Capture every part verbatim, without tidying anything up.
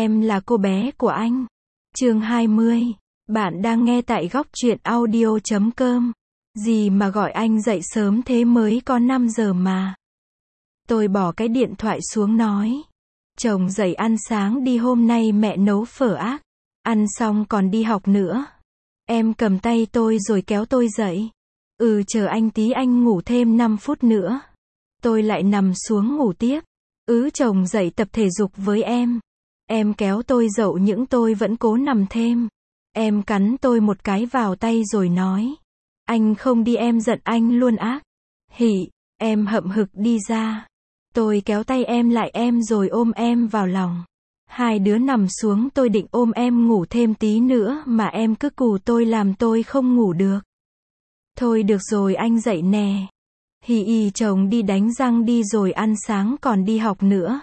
Em là cô bé của anh. Chương hai mươi. Bạn đang nghe tại góc truyện audio chấm com. Gì mà gọi anh dậy sớm thế, mới có năm giờ mà. Tôi bỏ cái điện thoại xuống nói. Chồng dậy ăn sáng đi, hôm nay mẹ nấu phở ác. Ăn xong còn đi học nữa. Em cầm tay tôi rồi kéo tôi dậy. Ừ, chờ anh tí, anh ngủ thêm năm phút nữa. Tôi lại nằm xuống ngủ tiếp. Ừ, chồng dậy tập thể dục với em. Em kéo tôi dậu nhưng tôi vẫn cố nằm thêm. Em cắn tôi một cái vào tay rồi nói. Anh không đi em giận anh luôn ác. Hỉ, em hậm hực đi ra. Tôi kéo tay em lại em rồi ôm em vào lòng. Hai đứa nằm xuống, tôi định ôm em ngủ thêm tí nữa mà em cứ cù tôi làm tôi không ngủ được. Thôi được rồi, anh dậy nè. Hì ì, chồng đi đánh răng đi rồi ăn sáng còn đi học nữa.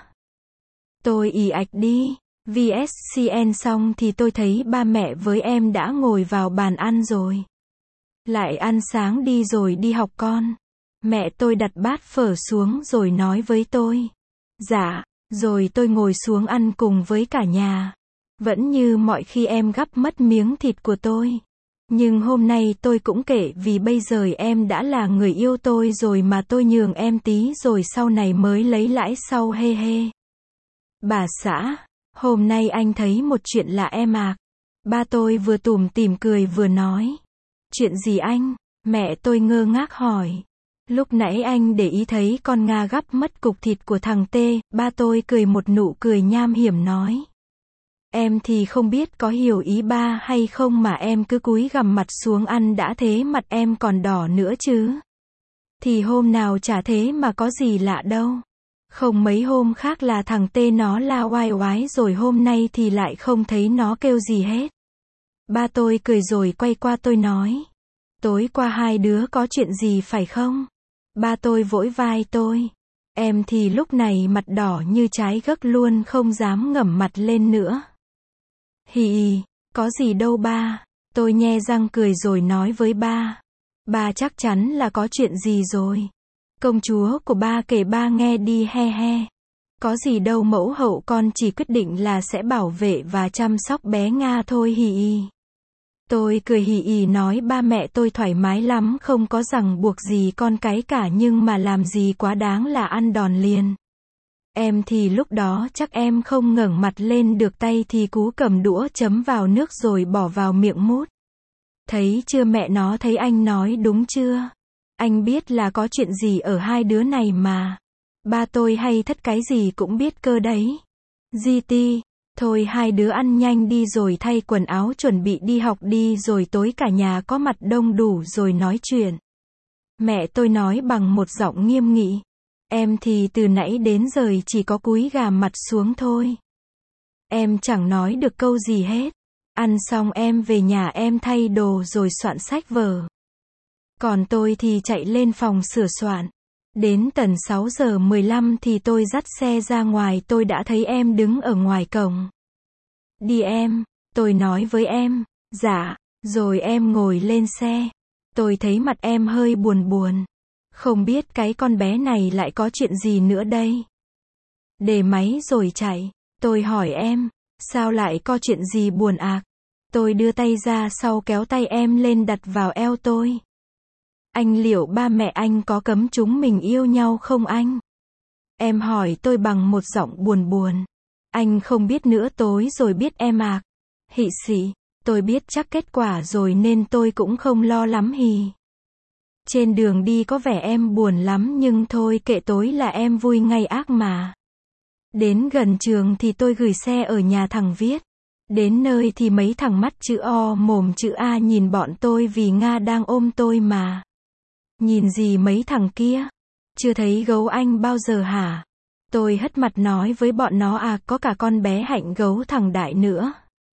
Tôi ì ạch đi. vê ét xê en xong thì tôi thấy ba mẹ với em đã ngồi vào bàn ăn rồi. Lại ăn sáng đi rồi đi học con. Mẹ tôi đặt bát phở xuống rồi nói với tôi. Dạ, rồi tôi ngồi xuống ăn cùng với cả nhà. Vẫn như mọi khi em gắp mất miếng thịt của tôi. Nhưng hôm nay tôi cũng kệ, vì bây giờ em đã là người yêu tôi rồi mà, tôi nhường em tí rồi sau này mới lấy lãi sau, hê hê. Bà xã, hôm nay anh thấy một chuyện lạ em ạ. Ba tôi vừa tủm tỉm cười vừa nói. Chuyện gì anh? Mẹ tôi ngơ ngác hỏi. Lúc nãy anh để ý thấy con Nga gắp mất cục thịt của thằng T. Ba tôi cười một nụ cười nham hiểm nói. Em thì không biết có hiểu ý ba hay không mà em cứ cúi gằm mặt xuống ăn đã thế mặt em còn đỏ nữa chứ. Thì hôm nào chả thế mà có gì lạ đâu. Không, mấy hôm khác là thằng T nó la oai oái rồi hôm nay thì lại không thấy nó kêu gì hết. Ba tôi cười rồi quay qua tôi nói. Tối qua hai đứa có chuyện gì phải không? Ba tôi vỗ vai tôi. Em thì lúc này mặt đỏ như trái gấc luôn, không dám ngẩng mặt lên nữa. Hì hì, có gì đâu ba. Tôi nhe răng cười rồi nói với ba. Ba chắc chắn là có chuyện gì rồi. Công chúa của ba kể ba nghe đi, he he. Có gì đâu mẫu hậu, con chỉ quyết định là sẽ bảo vệ và chăm sóc bé Nga thôi, hì hì. Tôi cười hì hì nói ba mẹ tôi thoải mái lắm, không có ràng buộc gì con cái cả, nhưng mà làm gì quá đáng là ăn đòn liền. Em thì lúc đó chắc em không ngẩng mặt lên được, tay thì cú cầm đũa chấm vào nước rồi bỏ vào miệng mút. Thấy chưa mẹ, nó thấy anh nói đúng chưa? Anh biết là có chuyện gì ở hai đứa này mà. Ba tôi hay thất cái gì cũng biết cơ đấy. giê tê, thôi hai đứa ăn nhanh đi rồi thay quần áo chuẩn bị đi học đi, rồi tối cả nhà có mặt đông đủ rồi nói chuyện. Mẹ tôi nói bằng một giọng nghiêm nghị. Em thì từ nãy đến giờ chỉ có cúi gằm mặt xuống thôi. Em chẳng nói được câu gì hết. Ăn xong em về nhà em thay đồ rồi soạn sách vở. Còn tôi thì chạy lên phòng sửa soạn. Đến tận sáu giờ mười lăm thì tôi dắt xe ra ngoài, tôi đã thấy em đứng ở ngoài cổng. Đi em, tôi nói với em. Dạ, rồi em ngồi lên xe. Tôi thấy mặt em hơi buồn buồn. Không biết cái con bé này lại có chuyện gì nữa đây. Để máy rồi chạy. Tôi hỏi em, sao lại có chuyện gì buồn ạc? Tôi đưa tay ra sau kéo tay em lên đặt vào eo tôi. Anh liệu ba mẹ anh có cấm chúng mình yêu nhau không anh? Em hỏi tôi bằng một giọng buồn buồn. Anh không biết nữa, tối rồi biết em ạc. Hị xị, tôi biết chắc kết quả rồi nên tôi cũng không lo lắm hì. Trên đường đi có vẻ em buồn lắm nhưng thôi kệ, tối là em vui ngay ác mà. Đến gần trường thì tôi gửi xe ở nhà thằng Viết. Đến nơi thì mấy thằng mắt chữ O mồm chữ A nhìn bọn tôi vì Nga đang ôm tôi mà. Nhìn gì mấy thằng kia? Chưa thấy gấu anh bao giờ hả? Tôi hất mặt nói với bọn nó, à có cả con bé Hạnh gấu thằng Đại nữa.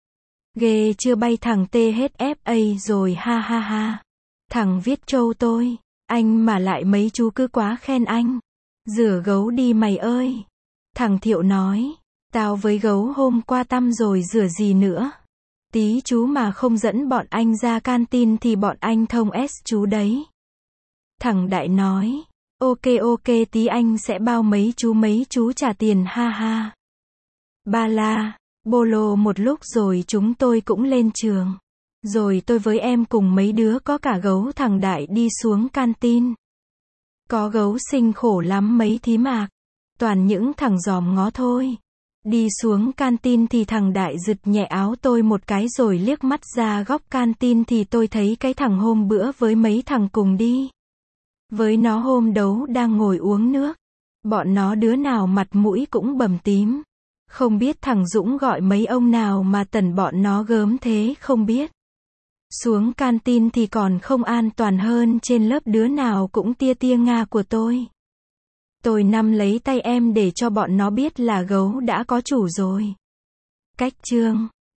Ghê chưa, bay thằng T hết ép a rồi, ha ha ha. Thằng Viết trâu tôi. Anh mà lại mấy chú cứ quá khen anh. Rửa gấu đi mày ơi. Thằng Thiệu nói. Tao với gấu hôm qua tăm rồi rửa gì nữa. Tí chú mà không dẫn bọn anh ra canteen thì bọn anh thông S chú đấy. Thằng Đại nói. Ok ok, tí anh sẽ bao mấy chú mấy chú trả tiền, ha ha. Ba la. Bolo một lúc rồi chúng tôi cũng lên trường. Rồi tôi với em cùng mấy đứa có cả gấu thằng Đại đi xuống canteen. Có gấu xinh khổ lắm mấy thím mạc. Toàn những thằng giòm ngó thôi. Đi xuống canteen thì thằng Đại giật nhẹ áo tôi một cái rồi liếc mắt ra góc canteen thì tôi thấy cái thằng hôm bữa với mấy thằng cùng đi. Với nó hôm đấu đang ngồi uống nước. Bọn nó đứa nào mặt mũi cũng bầm tím. Không biết thằng Dũng gọi mấy ông nào mà tẩn bọn nó gớm thế không biết. Xuống canteen thì còn không an toàn hơn trên lớp đứa nào cũng tia tia nga của tôi. Tôi nắm lấy tay em để cho bọn nó biết là gấu đã có chủ rồi. Cách chương